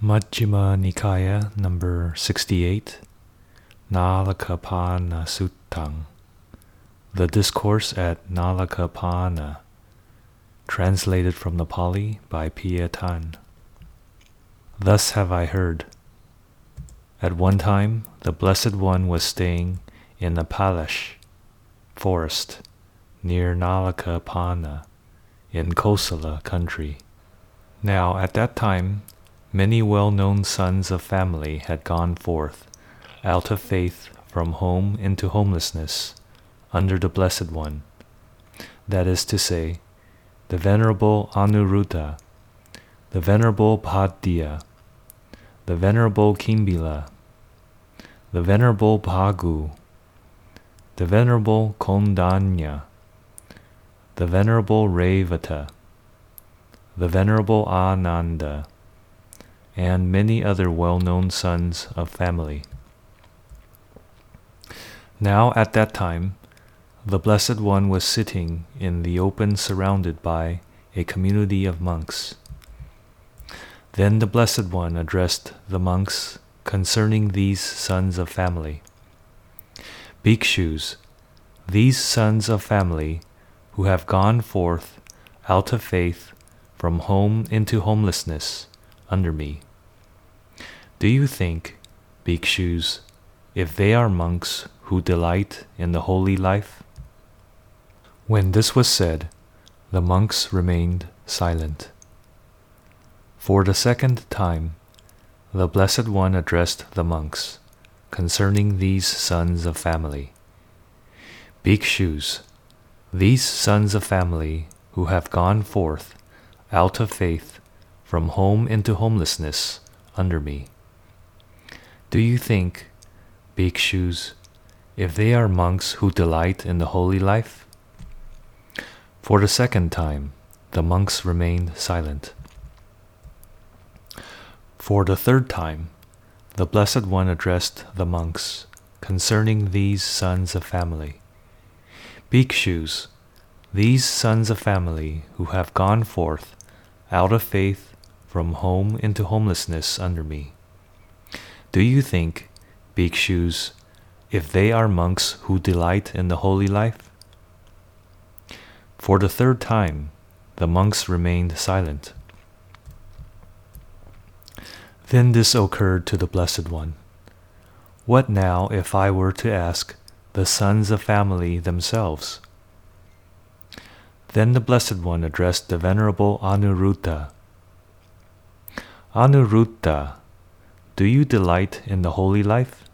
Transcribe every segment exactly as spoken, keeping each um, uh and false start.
Majjhima Nikaya, number sixty-eight, Nalakapana Suttang, the discourse at Nalakapana, translated from the Pali by Pia Tan. Thus have I heard. At one time, the Blessed One was staying in the Palash forest near Nalakapana in Kosala country. Now at that time, many well-known sons of family had gone forth out of faith from home into homelessness under the Blessed One, that is to say, the Venerable Anuruddha, the Venerable Bhaddiya, the Venerable Kimbila, the Venerable Bhagu, the Venerable Kondanya, the Venerable Revata, the Venerable Ananda, and many other well-known sons of family. Now at that time, the Blessed One was sitting in the open surrounded by a community of monks. Then the Blessed One addressed the monks concerning these sons of family. Bhikshus, these sons of family who have gone forth out of faith from home into homelessness under me. Do you think, bhikshus, if they are monks who delight in the holy life? When this was said, the monks remained silent. For the second time, the Blessed One addressed the monks concerning these sons of family. Bhikshus, these sons of family who have gone forth out of faith from home into homelessness under me. Do you think, bhikshus, if they are monks who delight in the holy life? For the second time, the monks remained silent. For the third time, the Blessed One addressed the monks concerning these sons of family. Bhikshus, these sons of family who have gone forth out of faith from home into homelessness under me. Do you think, bhikshus, if they are monks who delight in the holy life? For the third time, the monks remained silent. Then this occurred to the Blessed One. What now if I were to ask the sons of family themselves? Then the Blessed One addressed the Venerable Anuruddha. Anuruddha, do you delight in the holy life?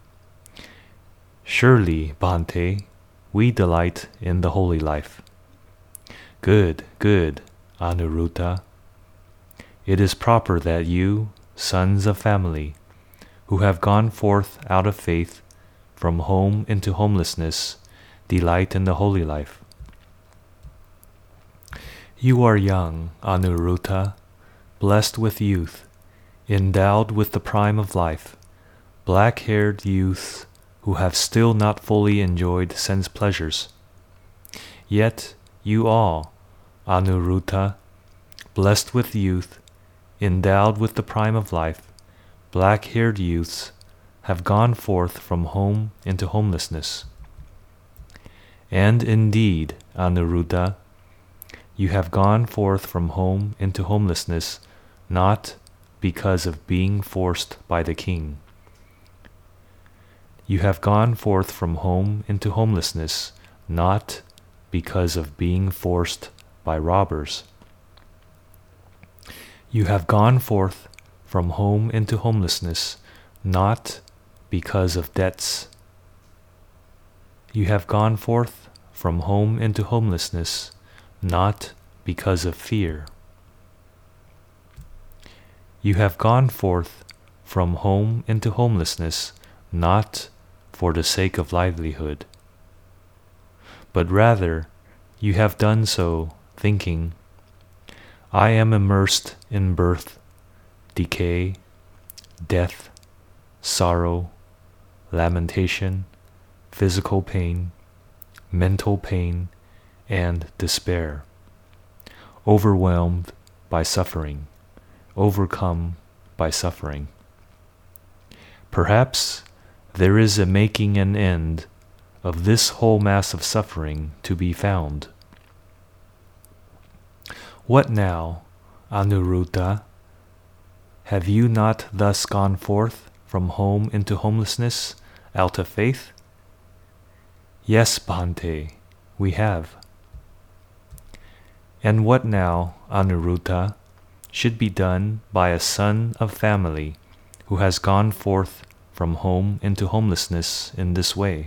Surely, Bhante, we delight in the holy life. Good, good, Anuruddha. It is proper that you, sons of family, who have gone forth out of faith from home into homelessness, delight in the holy life. You are young, Anuruddha, blessed with youth, endowed with the prime of life, black-haired youths who have still not fully enjoyed sense pleasures. Yet you all, Anuruddha, blessed with youth, endowed with the prime of life, black-haired youths, have gone forth from home into homelessness. And indeed, Anuruddha, you have gone forth from home into homelessness not because of being forced by the king. You have gone forth from home into homelessness not because of being forced by robbers. You have gone forth from home into homelessness not because of debts. You have gone forth from home into homelessness not because of fear. You have gone forth from home into homelessness not for the sake of livelihood, but rather you have done so thinking, I am immersed in birth, decay, death, sorrow, lamentation, physical pain, mental pain, and despair, overwhelmed by suffering, overcome by suffering. Perhaps there is a making an end of this whole mass of suffering to be found. What now, Anuruddha? Have you not thus gone forth from home into homelessness out of faith? Yes, Bhante, we have. And what now, Anuruddha, should be done by a son of family who has gone forth from home into homelessness in this way?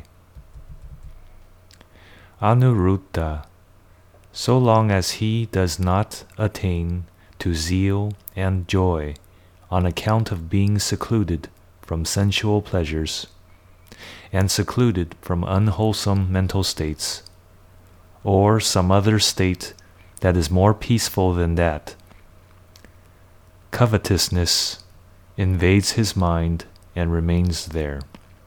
Anuruddha, so long as he does not attain to zeal and joy on account of being secluded from sensual pleasures and secluded from unwholesome mental states, or some other state that is more peaceful than that, covetousness invades his mind and remains there.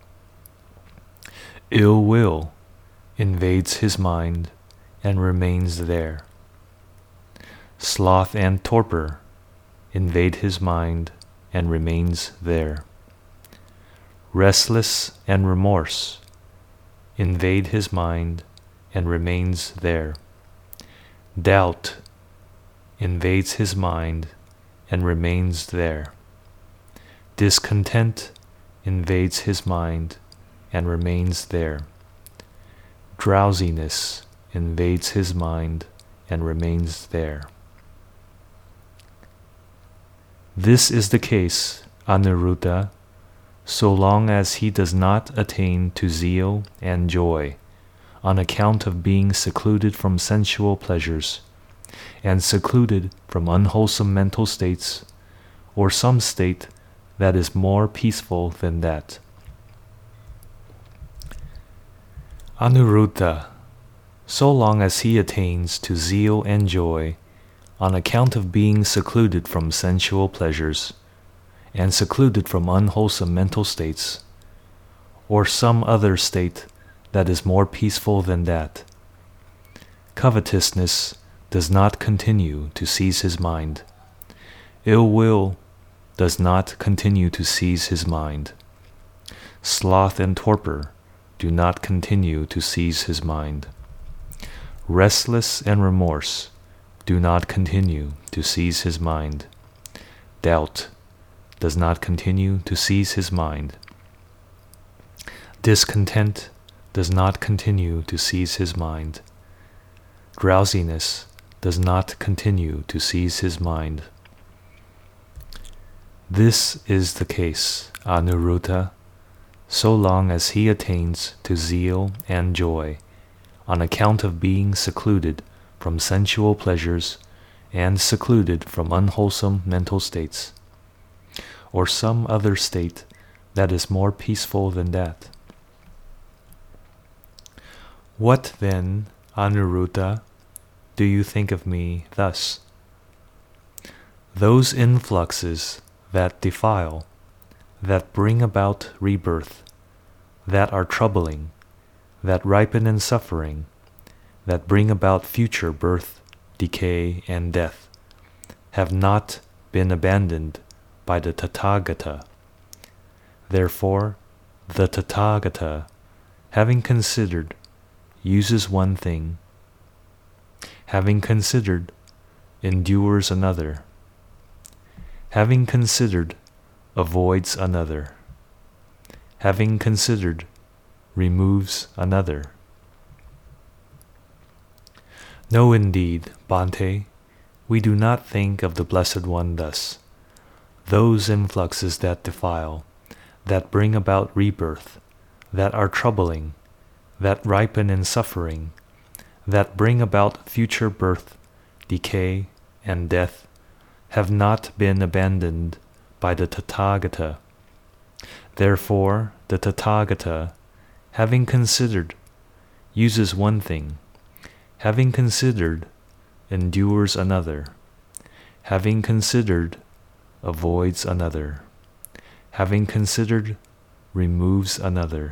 Ill will invades his mind and remains there. Sloth and torpor invade his mind and remains there. Restless and remorse invade his mind and remains there. Doubt invades his mind and remains there. Discontent invades his mind and remains there. Drowsiness invades his mind and remains there. This is the case, Anuruddha, so long as he does not attain to zeal and joy on account of being secluded from sensual pleasures and secluded from unwholesome mental states, or some state that is more peaceful than that. Anuruddha, so long as he attains to zeal and joy on account of being secluded from sensual pleasures and secluded from unwholesome mental states, or some other state that is more peaceful than that, covetousness does not continue to seize his mind. Ill will does not continue to seize his mind. Sloth and torpor do not continue to seize his mind. Restless and remorse do not continue to seize his mind. Doubt does not continue to seize his mind. Discontent does not continue to seize his mind. Drowsiness does not continue to seize his mind. This is the case, Anuruddha, so long as he attains to zeal and joy on account of being secluded from sensual pleasures and secluded from unwholesome mental states, or some other state that is more peaceful than that. What then, Anuruddha, do you think of me thus? Those influxes that defile, that bring about rebirth, that are troubling, that ripen in suffering, that bring about future birth, decay, and death, have not been abandoned by the Tathagata. Therefore, the Tathagata, having considered, uses one thing, having considered, endures another, having considered, avoids another, having considered, removes another. No, indeed, Bhante, we do not think of the Blessed One thus. Those influxes that defile, that bring about rebirth, that are troubling, that ripen in suffering, that bring about future birth, decay, and death, have not been abandoned by the Tathagata. Therefore, the Tathagata, having considered, uses one thing, having considered, endures another, having considered, avoids another, having considered, removes another.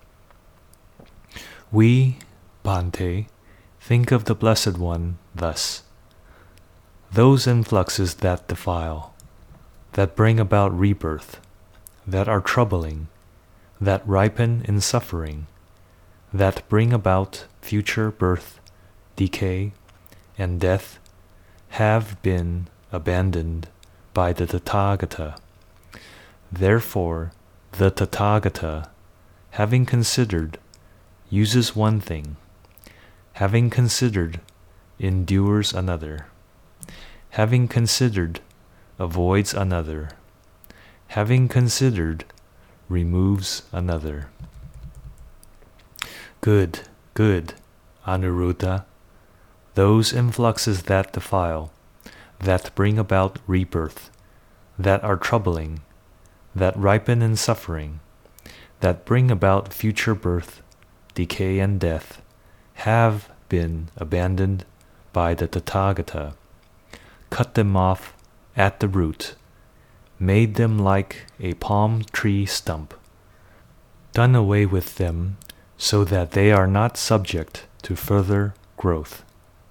We, Bhante, think of the Blessed One thus. Those influxes that defile, that bring about rebirth, that are troubling, that ripen in suffering, that bring about future birth, decay, and death, have been abandoned by the Tathagata. Therefore, the Tathagata, having considered, uses one thing, having considered, endures another, having considered, avoids another, having considered, removes another. Good, good, Anuruddha, those influxes that defile, that bring about rebirth, that are troubling, that ripen in suffering, that bring about future birth, decay, and death, have been abandoned by the Tathagata, cut them off at the root, made them like a palm tree stump, done away with them so that they are not subject to further growth.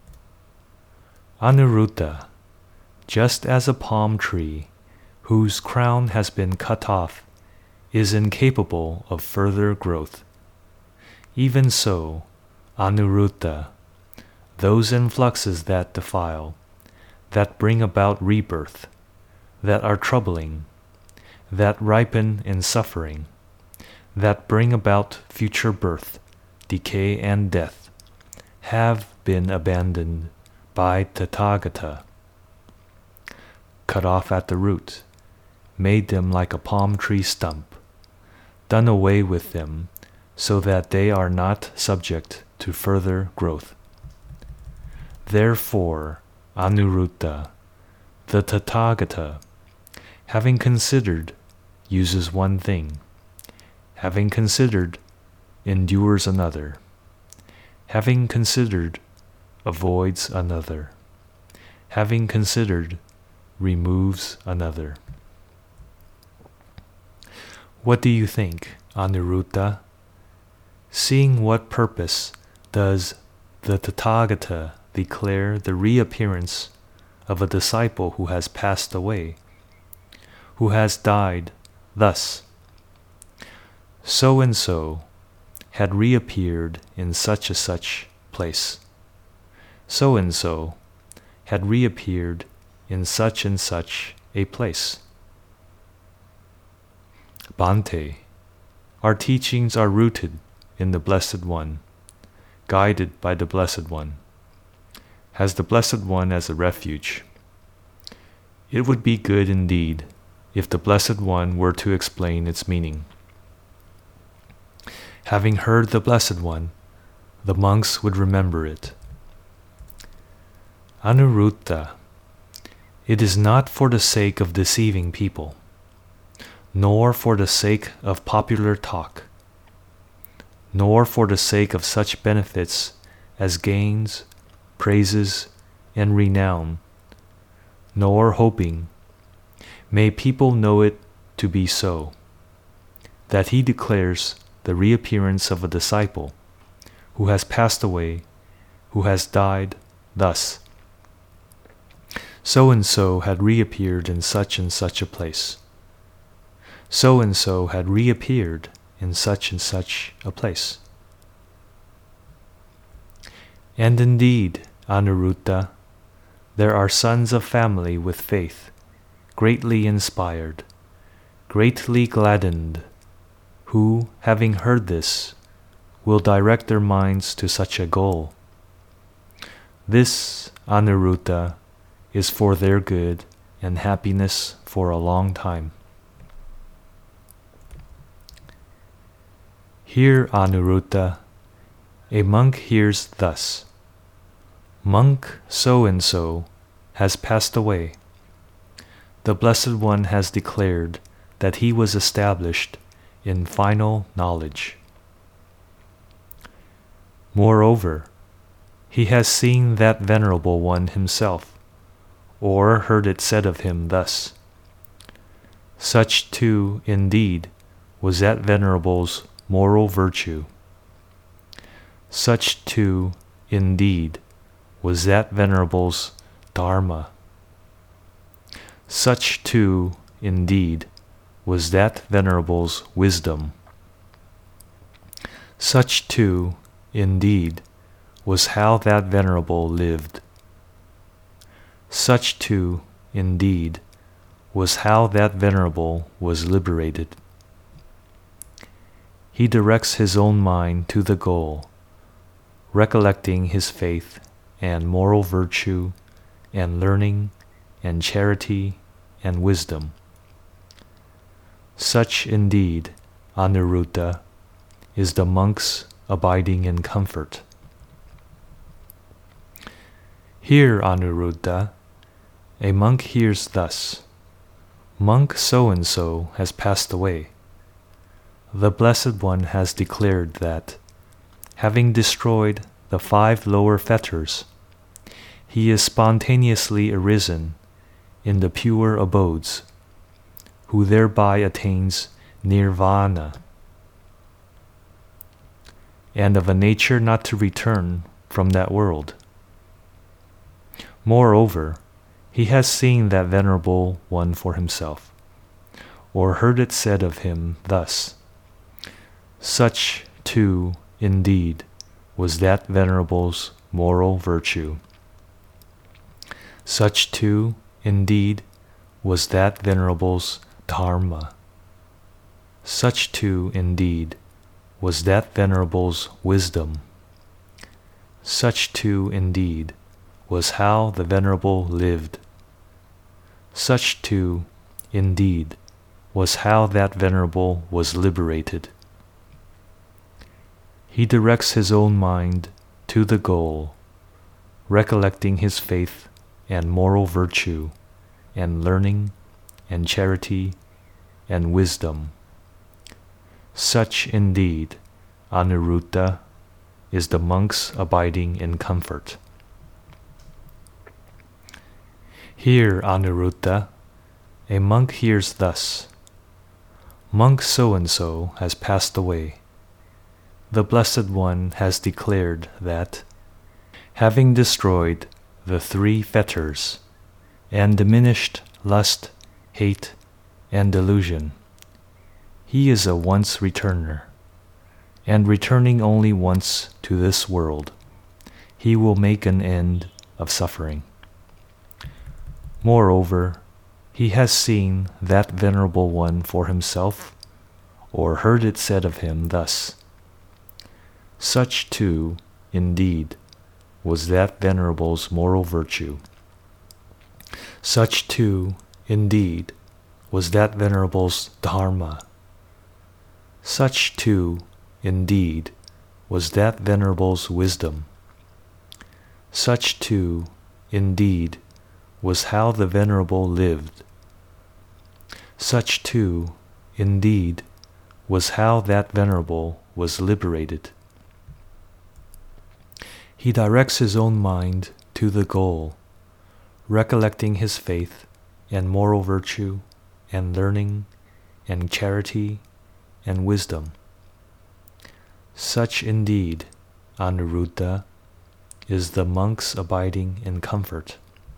Anuruddha, just as a palm tree whose crown has been cut off is incapable of further growth, even so, Anuruddha, those influxes that defile, that bring about rebirth, that are troubling, that ripen in suffering, that bring about future birth, decay, and death, have been abandoned by Tathagata, cut off at the root, made them like a palm tree stump, done away with them so that they are not subject to further growth. Therefore, Anuruddha, the Tathagata, having considered, uses one thing, having considered, endures another, having considered, avoids another, having considered, removes another. What do you think, Anuruddha? Seeing what purpose does the Tathagata declare the reappearance of a disciple who has passed away, who has died thus? So and so had reappeared in such a such place. So and so had reappeared in such and such a place. Bhante, our teachings are rooted in the Blessed One, guided by the Blessed One, has the Blessed One as a refuge. It would be good indeed if the Blessed One were to explain its meaning. Having heard the Blessed One, the monks would remember it. Anuruddha, it is not for the sake of deceiving people, nor for the sake of popular talk, nor for the sake of such benefits as gains, praises, and renown, nor hoping, may people know it to be so, that he declares the reappearance of a disciple who has passed away, who has died thus. So and so had reappeared in such and such a place. So and so had reappeared in such and such a place. And indeed, Anuruddha, there are sons of family with faith, greatly inspired, greatly gladdened, who, having heard this, will direct their minds to such a goal. This, Anuruddha, is for their good and happiness for a long time. Hear, Anuruddha, a monk hears thus. Monk so-and-so has passed away. The Blessed One has declared that he was established in final knowledge. Moreover, he has seen that Venerable One himself, or heard it said of him thus. Such too, indeed, was that Venerable's moral virtue. Such too, indeed, was that Venerable's Dharma. Such too, indeed, was that Venerable's wisdom. Such, too, indeed, was how that Venerable lived. Such, too, indeed, was how that Venerable was liberated. He directs his own mind to the goal, recollecting his faith and moral virtue and learning and charity and wisdom. Such, indeed, Anuruddha, is the monk's abiding in comfort. Here, Anuruddha, a monk hears thus: Monk so-and-so has passed away. The Blessed One has declared that, having destroyed the five lower fetters, he is spontaneously arisen in the pure abodes, who thereby attains nirvana, and of a nature not to return from that world. Moreover, he has seen that Venerable One for himself, or heard it said of him thus: Such, too, indeed, was that Venerable's moral virtue. Such, too, indeed, was that Venerable's dharma. Such, too, indeed, was that Venerable's wisdom. Such, too, indeed, was how the Venerable lived. Such, too, indeed, was how that Venerable was liberated. He directs his own mind to the goal, recollecting his faith and moral virtue and learning and charity and wisdom. Such, indeed, Anuruddha, is the monk's abiding in comfort. Here, Anuruddha, a monk hears thus: Monk so-and-so has passed away. The Blessed One has declared that, having destroyed the three fetters and diminished lust, hate, and delusion, he is a once returner, and returning only once to this world, he will make an end of suffering. Moreover, he has seen that Venerable One for himself, or heard it said of him thus: Such, too, indeed, was that Venerable's moral virtue. Such, too, indeed, was that Venerable's dharma. Such, too, indeed, was that Venerable's wisdom. Such, too, indeed, was how the Venerable lived. Such, too, indeed, was how that Venerable was liberated. He directs his own mind to the goal, recollecting his faith and moral virtue and learning and charity and wisdom. Such, indeed, Anuruddha, is the monk's abiding in comfort.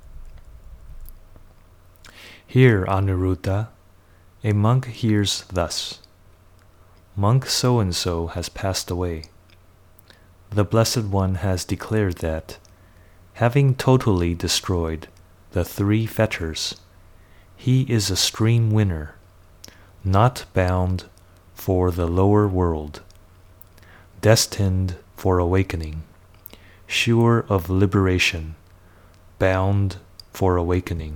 Here, Anuruddha, a monk hears thus: Monk so-and-so has passed away. The Blessed One has declared that, having totally destroyed the three fetters, he is a stream winner, not bound for the lower world, destined for awakening, sure of liberation, bound for awakening.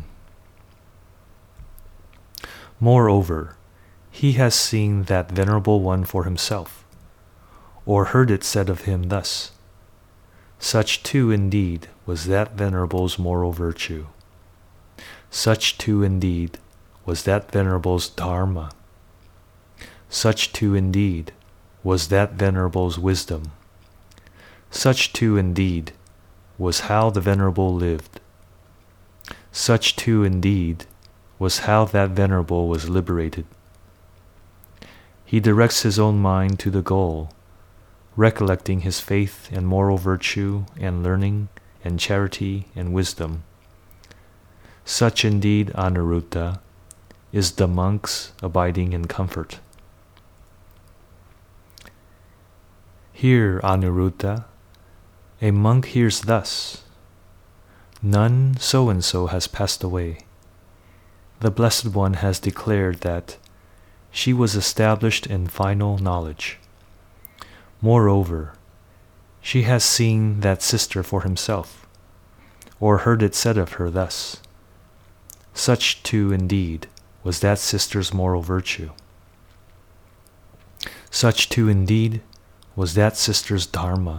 Moreover, he has seen that Venerable One for himself, or heard it said of him thus: Such, too, indeed, was that Venerable's moral virtue. Such, too, indeed, was that Venerable's dharma. Such, too, indeed, was that Venerable's wisdom. Such, too, indeed, was how the Venerable lived. Such, too, indeed, was how that Venerable was liberated. He directs his own mind to the goal, recollecting his faith and moral virtue and learning and charity and wisdom. Such, indeed, Anuruddha, is the monk's abiding in comfort. Here, Anuruddha, a monk hears thus: None so-and-so has passed away. The Blessed One has declared that she was established in final knowledge. Moreover, she has seen that sister for himself, or heard it said of her thus: Such too indeed was that sister's moral virtue. Such too indeed was that sister's dharma.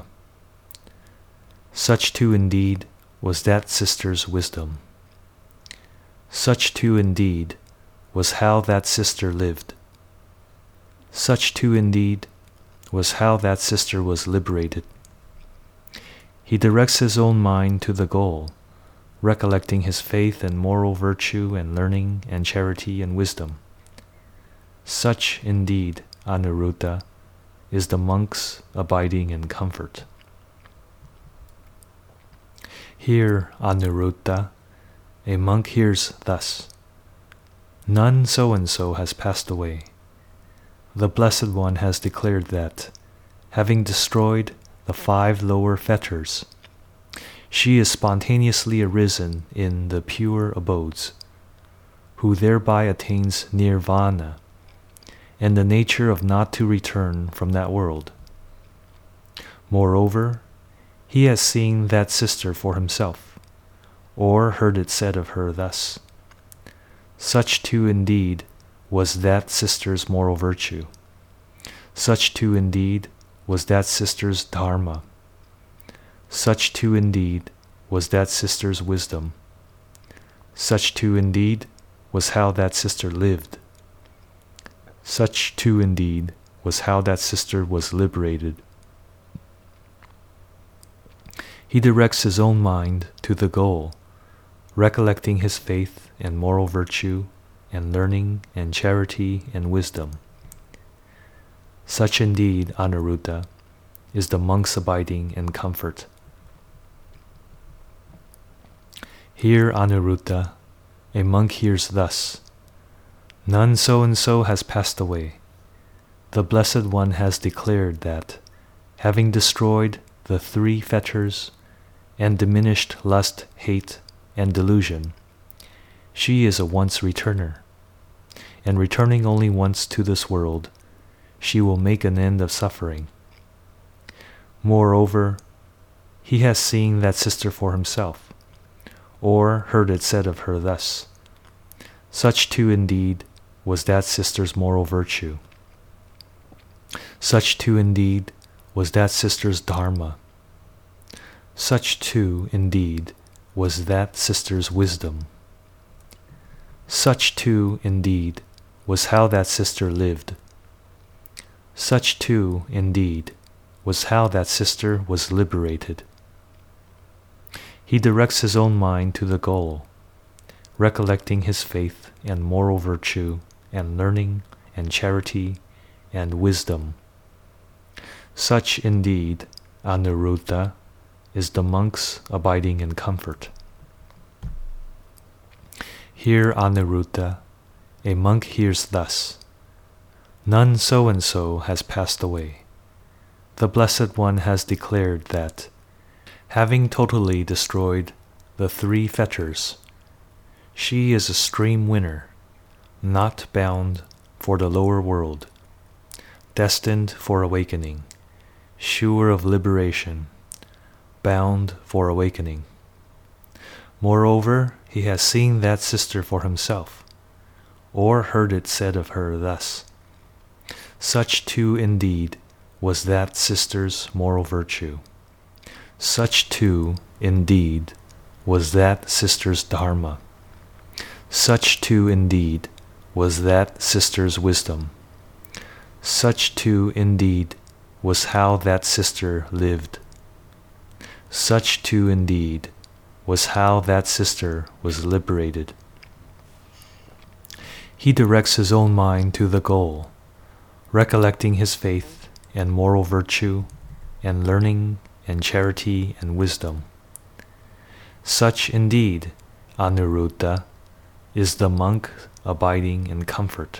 Such too indeed was that sister's wisdom. Such too indeed was how that sister lived. Such too indeed was how that sister was liberated. He directs his own mind to the goal, recollecting his faith and moral virtue and learning and charity and wisdom. Such indeed, Anuruddha, is the monk's abiding in comfort. Here, Anuruddha, a monk hears thus: None so-and-so has passed away. The Blessed One has declared that, having destroyed the five lower fetters, she is spontaneously arisen in the pure abodes, who thereby attains nirvana, and the nature of not to return from that world. Moreover, he has seen that sister for himself, or heard it said of her thus: Such too indeed was that sister's moral virtue. Such too indeed was that sister's dharma. Such too indeed was that sister's wisdom. Such too indeed was how that sister lived. Such too indeed was how that sister was liberated. He directs his own mind to the goal, recollecting his faith and moral virtue and learning and charity and wisdom. Such indeed, Anuruddha, is the monk's abiding in comfort. Here, Anuruddha, a monk hears thus: None so-and-so has passed away. The Blessed One has declared that, having destroyed the three fetters and diminished lust, hate, and delusion, she is a once returner, and returning only once to this world, she will make an end of suffering. Moreover, he has seen that sister for himself, or heard it said of her thus: Such too indeed was that sister's moral virtue. Such too indeed was that sister's dharma. Such too indeed was that sister's wisdom. Such too indeed was how that sister lived. Such too indeed was how that sister was liberated. He directs his own mind to the goal, recollecting his faith and moral virtue and learning and charity and wisdom. Such indeed, Anuruddha, is the monk's abiding in comfort. Here, Anuruddha, a monk hears thus: None so-and-so has passed away. The Blessed One has declared that, having totally destroyed the three fetters, she is a stream winner, not bound for the lower world, destined for awakening, sure of liberation, bound for awakening. Moreover, he has seen that sister for himself, or heard it said of her thus: Such too indeed was that sister's moral virtue. Such too indeed was that sister's dharma. Such too indeed was that sister's wisdom. Such too indeed was how that sister lived. Such too indeed was how that sister was liberated. He directs his own mind to the goal, recollecting his faith and moral virtue and learning and charity and wisdom. Such indeed, Anuruddha, is the monk abiding in comfort.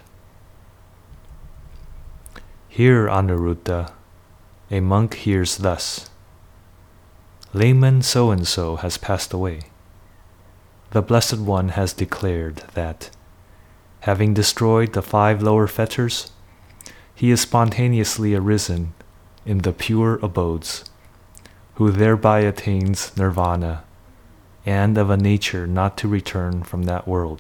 Here, Anuruddha, a monk hears thus: Layman so-and-so has passed away. The Blessed One has declared that, having destroyed the five lower fetters, he is spontaneously arisen in the pure abodes, who thereby attains nirvana, and of a nature not to return from that world.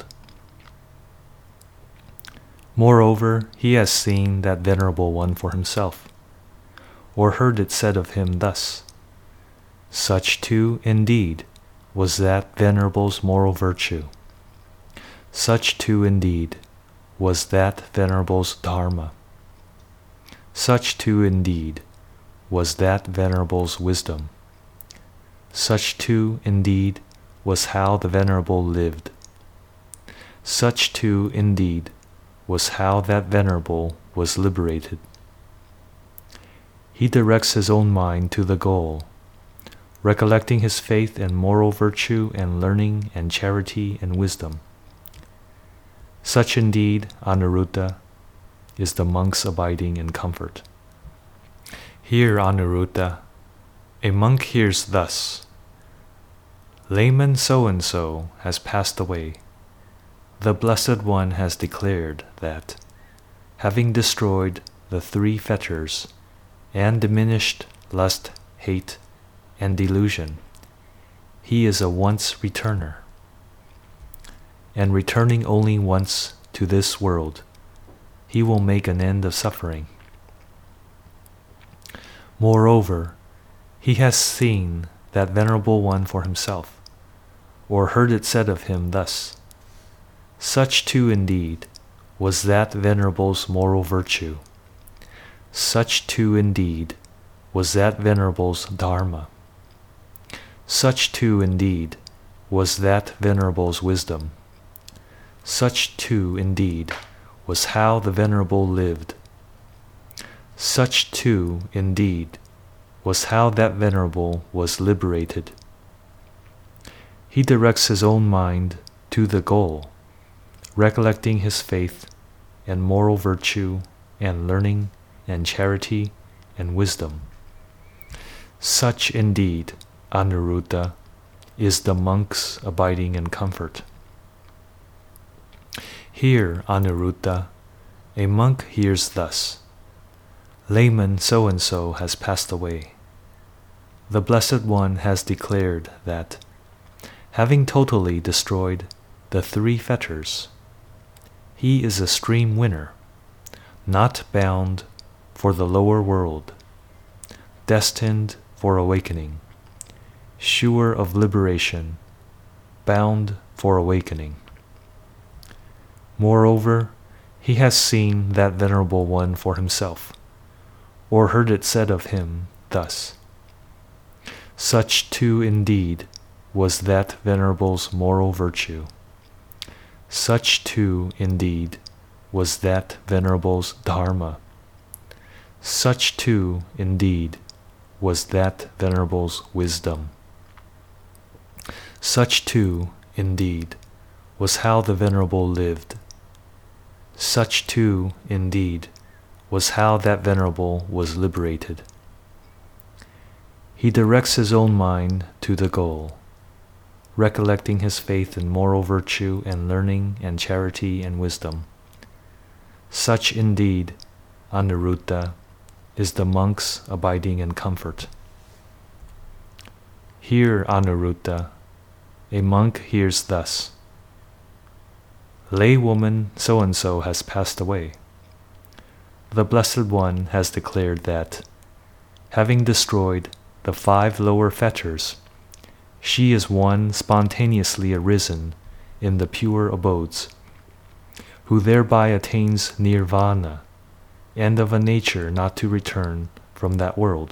Moreover, he has seen that Venerable One for himself, or heard it said of him thus: Such too, indeed, was that Venerable's moral virtue. Such too, indeed, was that Venerable's dharma. Such too, indeed, was that Venerable's wisdom. Such too, indeed, was how the Venerable lived. Such too, indeed, was how that Venerable was liberated. He directs his own mind to the goal, recollecting his faith and moral virtue and learning and charity and wisdom. Such indeed, Anuruddha, is the monk's abiding in comfort. Here, Anuruddha, a monk hears thus: Layman so-and-so has passed away. The Blessed One has declared that, having destroyed the three fetters and diminished lust, hate, and delusion, he is a once returner. And returning only once to this world, he will make an end of suffering. Moreover, he has seen that Venerable One for himself, or heard it said of him thus: Such too, indeed, was that Venerable's moral virtue. Such too, indeed, was that Venerable's dharma. Such too, indeed, was that Venerable's wisdom. Such too, indeed, was how the Venerable lived. Such too, indeed, was how that Venerable was liberated. He directs his own mind to the goal, recollecting his faith and moral virtue and learning and charity and wisdom. Such indeed, Anuruddha, is the monk's abiding in comfort. Here, Anuruddha, a monk hears thus: Layman so-and-so has passed away. The Blessed One has declared that, having totally destroyed the three fetters, he is a stream winner, not bound for the lower world, destined for awakening, sure of liberation, bound for awakening. Moreover, he has seen that Venerable One for himself, or heard it said of him thus: Such too, indeed, was that Venerable's moral virtue. Such too, indeed, was that Venerable's dharma. Such too, indeed, was that Venerable's wisdom. Such too, indeed, was how the Venerable lived. Such too, indeed, was how that Venerable was liberated. He directs his own mind to the goal, recollecting his faith in moral virtue and learning and charity and wisdom. Such indeed, Anuruddha, is the monk's abiding in comfort. Here, Anuruddha, a monk hears thus: Laywoman so-and-so has passed away. The Blessed One has declared that, having destroyed the five lower fetters, she is one spontaneously arisen in the pure abodes, who thereby attains nirvana, and of a nature not to return from that world.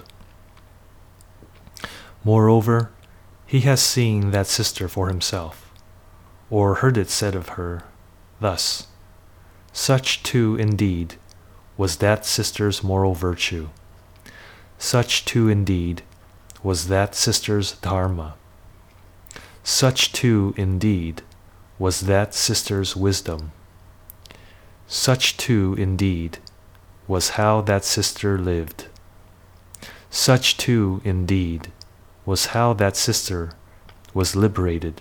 Moreover, he has seen that sister for himself, or heard it said of her thus: Such too, indeed, was that sister's moral virtue. Such too, indeed, was that sister's dharma. Such too, indeed, was that sister's wisdom. Such too, indeed, was how that sister lived. Such too, indeed, was how that sister was liberated.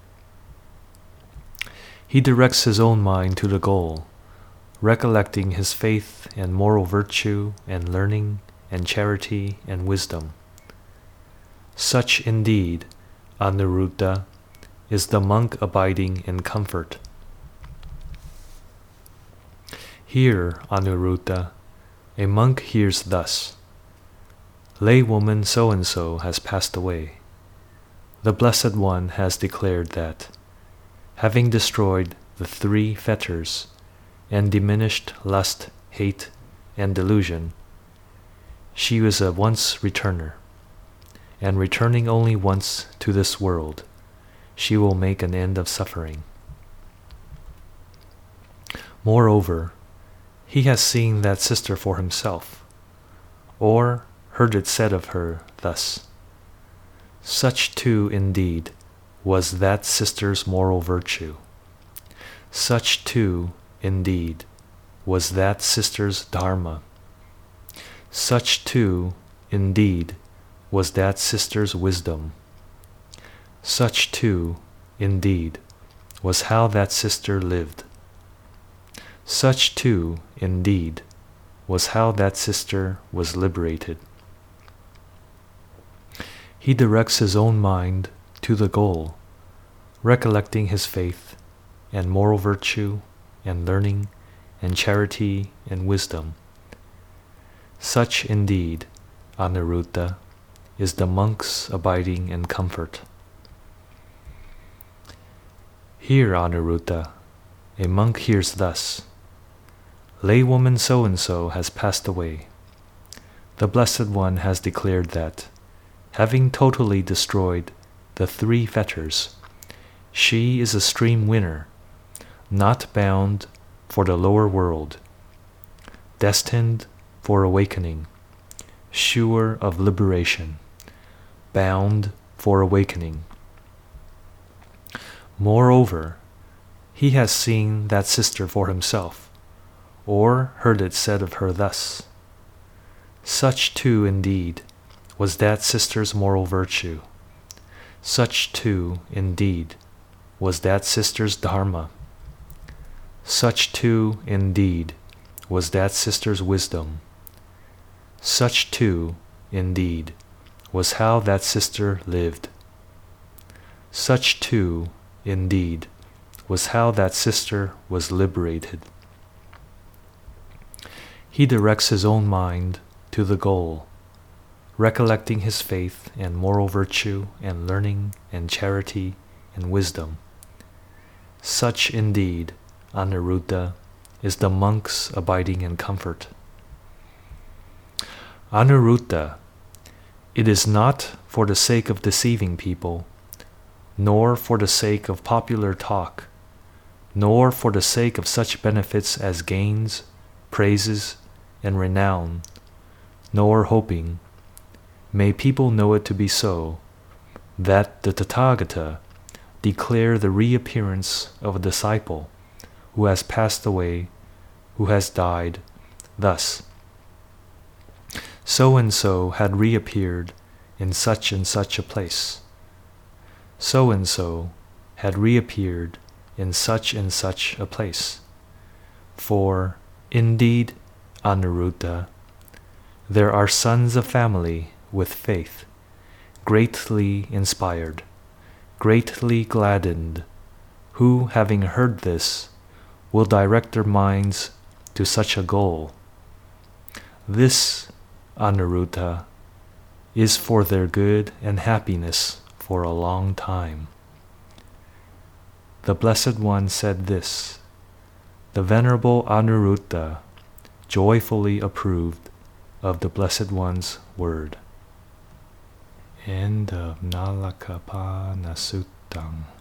He directs his own mind to the goal, recollecting his faith and moral virtue and learning and charity and wisdom. Such indeed, Anuruddha, is the monk abiding in comfort. Here, Anuruddha, a monk hears thus: Laywoman so-and-so has passed away. The Blessed One has declared that, having destroyed the three fetters and diminished lust, hate, and delusion, she was a once returner, and returning only once to this world, she will make an end of suffering. Moreover, he has seen that sister for himself, or heard it said of her thus: Such too, indeed, was that sister's moral virtue. Such too, indeed, was that sister's dharma. Such too, indeed, was that sister's wisdom. Such too, indeed, was how that sister lived. Such too, indeed, was how that sister was liberated. He directs his own mind to the goal, recollecting his faith and moral virtue and learning and charity and wisdom. Such indeed, Anuruddha, is the monk's abiding in comfort. Here, Anuruddha, a monk hears thus: Laywoman so-and-so has passed away. The Blessed One has declared that, having totally destroyed the three fetters, she is a stream winner, not bound for the lower world, destined for awakening, sure of liberation, bound for awakening. Moreover, he has seen that sister for himself, or heard it said of her thus: Such too, indeed, was that sister's moral virtue. Such too, indeed, was that sister's dharma. Such too, indeed, was that sister's wisdom. Such too, indeed, was how that sister lived. Such too, indeed, was how that sister was liberated. He directs his own mind to the goal, recollecting his faith and moral virtue and learning and charity and wisdom. Such indeed, Anuruddha, is the monk's abiding in comfort. Anuruddha, it is not for the sake of deceiving people, nor for the sake of popular talk, nor for the sake of such benefits as gains, praises, and renown, nor hoping, may people know it to be so, that the Tathagata declare the reappearance of a disciple who has passed away, who has died, thus: So-and-so had reappeared in such and such a place. So-and-so had reappeared in such and such a place. For, indeed, Anuruddha, there are sons of family with faith, greatly inspired, greatly gladdened, who, having heard this, will direct their minds to such a goal. This, Anuruddha, is for their good and happiness for a long time. The Blessed One said this. The Venerable Anuruddha joyfully approved of the Blessed One's word. End of Nalakapana Suttam.